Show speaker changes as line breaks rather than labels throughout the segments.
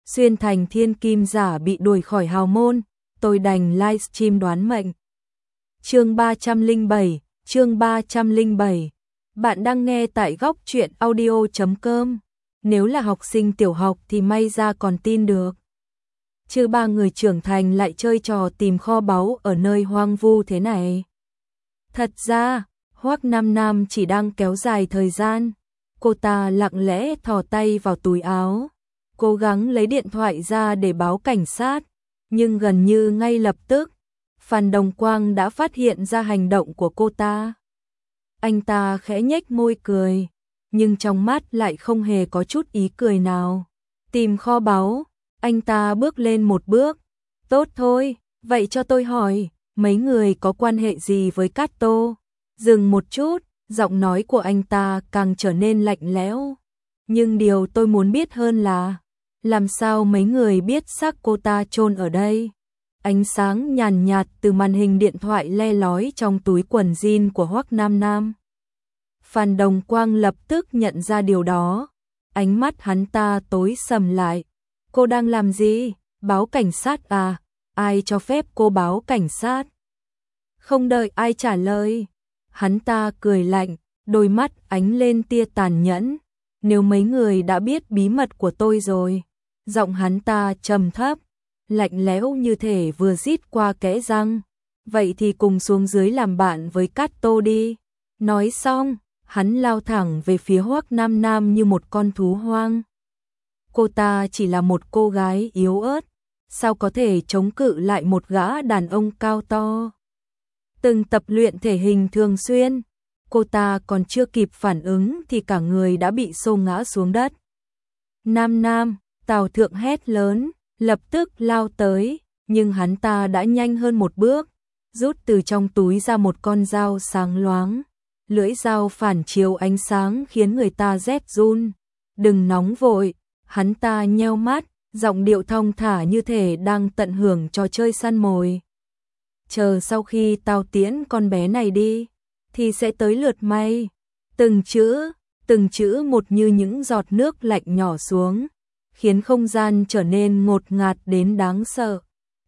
xuyên thành thiên kim giả bị đuổi khỏi hào môn, tôi đành livestream đoán mệnh. Chương 307, bạn đang nghe tại góc truyện audio.com. Nếu là học sinh tiểu học thì may ra còn tin được. Chứ ba người trưởng thành lại chơi trò tìm kho báu ở nơi hoang vu thế này. Thật ra, Hoắc Nam Nam chỉ đang kéo dài thời gian. Cô ta lặng lẽ thò tay vào túi áo, cố gắng lấy điện thoại ra để báo cảnh sát, nhưng gần như ngay lập tức, Phan Đồng Quang đã phát hiện ra hành động của cô ta. Anh ta khẽ nhếch môi cười, nhưng trong mắt lại không hề có chút ý cười nào. Tìm kho báu, anh ta bước lên một bước. Tốt thôi, vậy cho tôi hỏi, mấy người có quan hệ gì với Cato? Dừng một chút, giọng nói của anh ta càng trở nên lạnh lẽo. Nhưng điều tôi muốn biết hơn là, làm sao mấy người biết xác cô ta chôn ở đây? Ánh sáng nhàn nhạt từ màn hình điện thoại le lói trong túi quần jean của Hoắc Nam Nam. Phan Đồng Quang lập tức nhận ra điều đó. Ánh mắt hắn ta tối sầm lại. Cô đang làm gì? Báo cảnh sát à? Ai cho phép cô báo cảnh sát? Không đợi ai trả lời, hắn ta cười lạnh, đôi mắt ánh lên tia tàn nhẫn. Nếu mấy người đã biết bí mật của tôi rồi. Giọng hắn ta trầm thấp, lạnh lẽo như thể vừa rít qua kẽ răng. Vậy thì cùng xuống dưới làm bạn với Cato đi. Nói xong, hắn lao thẳng về phía Hoắc Nam Nam như một con thú hoang. Cô ta chỉ là một cô gái yếu ớt, sao có thể chống cự lại một gã đàn ông cao to. Từng tập luyện thể hình thường xuyên, cô ta còn chưa kịp phản ứng thì cả người đã bị xô ngã xuống đất. Nam Nam, Tào Thượng hét lớn, lập tức lao tới, nhưng hắn ta đã nhanh hơn một bước, rút từ trong túi ra một con dao sáng loáng. Lưỡi dao phản chiếu ánh sáng khiến người ta rét run. Đừng nóng vội, hắn ta nheo mắt, giọng điệu thong thả như thể đang tận hưởng trò chơi săn mồi. Chờ sau khi tao tiễn con bé này đi, thì sẽ tới lượt mày. Từng chữ một như những giọt nước lạnh nhỏ xuống, khiến không gian trở nên ngột ngạt đến đáng sợ.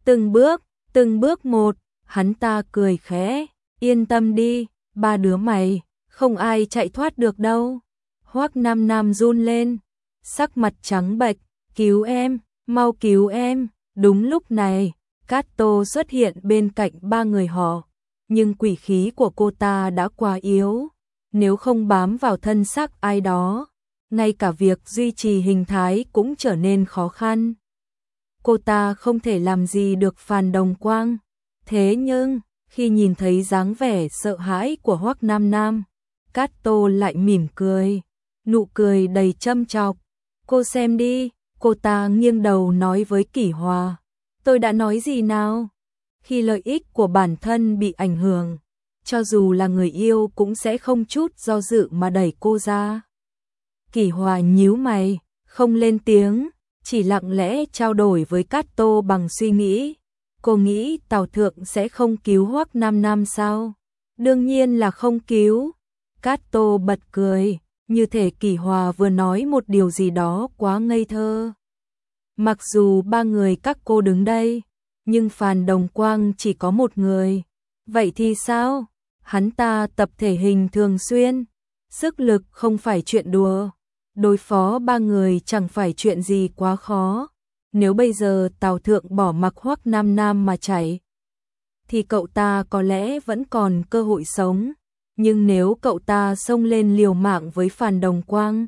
Từng bước một, hắn ta cười khẽ, yên tâm đi, ba đứa mày, không ai chạy thoát được đâu. Hoắc Nam Nam run lên, sắc mặt trắng bệch, cứu em, mau cứu em. Đúng lúc này, Cato xuất hiện bên cạnh ba người họ, nhưng quỷ khí của cô ta đã quá yếu, nếu không bám vào thân xác ai đó, ngay cả việc duy trì hình thái cũng trở nên khó khăn. Cô ta không thể làm gì được Phan Đồng Quang, thế nhưng khi nhìn thấy dáng vẻ sợ hãi của Hoắc Nam Nam, Cato lại mỉm cười, nụ cười đầy châm chọc. Cô xem đi, cô ta nghiêng đầu nói với Kỷ Hòa. Tôi đã nói gì nào? Khi lợi ích của bản thân bị ảnh hưởng, cho dù là người yêu cũng sẽ không chút do dự mà đẩy cô ra. Kỷ Hòa nhíu mày, không lên tiếng, chỉ lặng lẽ trao đổi với Cato bằng suy nghĩ. Cô nghĩ Tào Thượng sẽ không cứu Hoắc Nam Nam sao? Đương nhiên là không cứu. Cato bật cười, như thể Kỷ Hòa vừa nói một điều gì đó quá ngây thơ. Mặc dù ba người các cô đứng đây, nhưng Phan Đồng Quang chỉ có một người. Vậy thì sao? Hắn ta tập thể hình thường xuyên, sức lực không phải chuyện đùa. Đối phó ba người chẳng phải chuyện gì quá khó. Nếu bây giờ Tào Thượng bỏ mặc Hoắc Nam Nam mà chạy, thì cậu ta có lẽ vẫn còn cơ hội sống. Nhưng nếu cậu ta xông lên liều mạng với Phan Đồng Quang,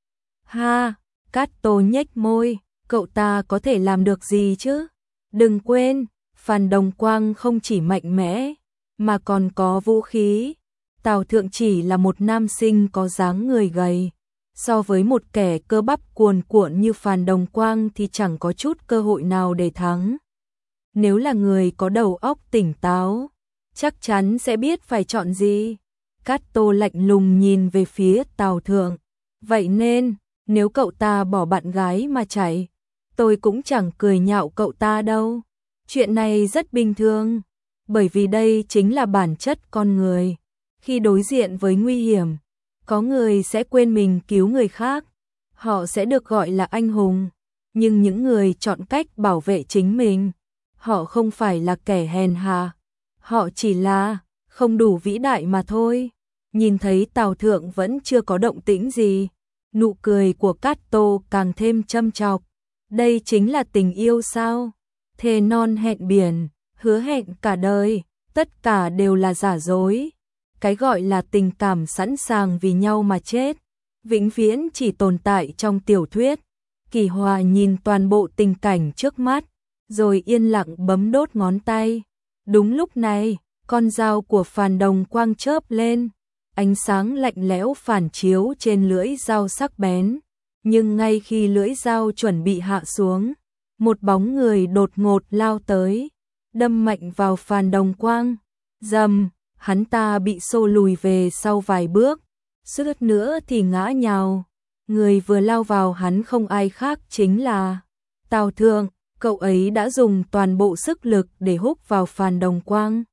ha, Cato nhếch môi, cậu ta có thể làm được gì chứ? Đừng quên, Phan Đồng Quang không chỉ mạnh mẽ, mà còn có vũ khí. Tào Thượng chỉ là một nam sinh có dáng người gầy. So với một kẻ cơ bắp cuồn cuộn như Phan Đồng Quang thì chẳng có chút cơ hội nào để thắng. Nếu là người có đầu óc tỉnh táo, chắc chắn sẽ biết phải chọn gì. Cato lạnh lùng nhìn về phía Tào Thượng. Vậy nên, nếu cậu ta bỏ bạn gái mà chạy, tôi cũng chẳng cười nhạo cậu ta đâu. Chuyện này rất bình thường, bởi vì đây chính là bản chất con người. Khi đối diện với nguy hiểm, có người sẽ quên mình cứu người khác, họ sẽ được gọi là anh hùng. nhưng những người chọn cách bảo vệ chính mình, họ không phải là kẻ hèn hạ, họ chỉ là không đủ vĩ đại mà thôi. Nhìn thấy Tào Thượng vẫn chưa có động tĩnh gì, nụ cười của Cát Tô càng thêm châm chọc. Đây chính là tình yêu sao? Thề non hẹn biển, hứa hẹn cả đời, tất cả đều là giả dối. Cái gọi là tình cảm sẵn sàng vì nhau mà chết, vĩnh viễn chỉ tồn tại trong tiểu thuyết. Kỳ Hòa nhìn toàn bộ tình cảnh trước mắt, rồi yên lặng bấm đốt ngón tay. Đúng lúc này, con dao của Phàn Đồng Quang chớp lên, ánh sáng lạnh lẽo phản chiếu trên lưỡi dao sắc bén. Nhưng ngay khi lưỡi dao chuẩn bị hạ xuống, một bóng người đột ngột lao tới, đâm mạnh vào Phàn Đồng Quang. Rầm, hắn ta bị xô lùi về sau vài bước, suýt nữa thì ngã nhào. Người vừa lao vào hắn không ai khác chính là Tào Thượng, cậu ấy đã dùng toàn bộ sức lực để húc vào Phàn Đồng Quang.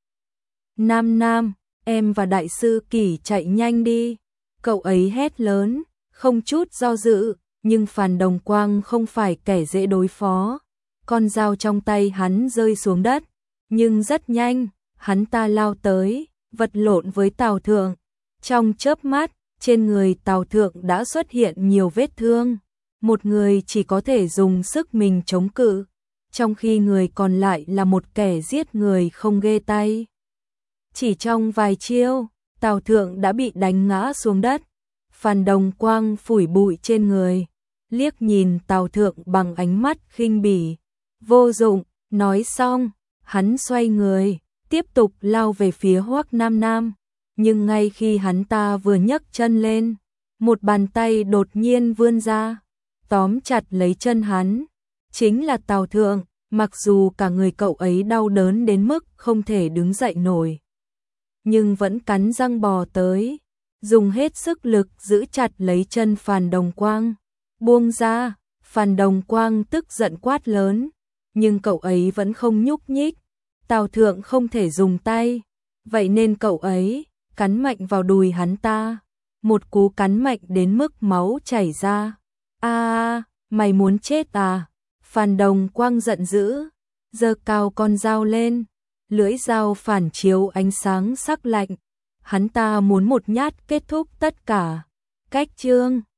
Nam Nam, em và đại sư Kỷ chạy nhanh đi, cậu ấy hét lớn, không chút do dự, nhưng Phàn Đồng Quang không phải kẻ dễ đối phó. Con dao trong tay hắn rơi xuống đất, nhưng rất nhanh, hắn ta lao tới, vật lộn với Tào Thượng. Trong chớp mắt, trên người Tào Thượng đã xuất hiện nhiều vết thương. Một người chỉ có thể dùng sức mình chống cự, trong khi người còn lại là một kẻ giết người không ghê tay. Chỉ trong vài chiêu, Tào Thượng đã bị đánh ngã xuống đất. Phàn Đồng Quang phủi bụi trên người, liếc nhìn Tào Thượng bằng ánh mắt khinh bỉ. Vô dụng, nói xong, hắn xoay người, tiếp tục lao về phía Hoắc Nam Nam. Nhưng ngay khi hắn ta vừa nhấc chân lên, một bàn tay đột nhiên vươn ra, tóm chặt lấy chân hắn. Chính là Tào Thượng, mặc dù cả người cậu ấy đau đớn đến mức không thể đứng dậy nổi, nhưng vẫn cắn răng bò tới, dùng hết sức lực giữ chặt lấy chân Phàn Đồng Quang. Buông ra, Phàn Đồng Quang tức giận quát lớn, nhưng cậu ấy vẫn không nhúc nhích. Tào Thượng không thể dùng tay, vậy nên cậu ấy cắn mạnh vào đùi hắn ta, một cú cắn mạnh đến mức máu chảy ra. A, mày muốn chết à? Phàn Đồng Quang giận dữ, giơ cao con dao lên, lưỡi dao phản chiếu ánh sáng sắc lạnh. Hắn ta muốn một nhát kết thúc tất cả. Cách chương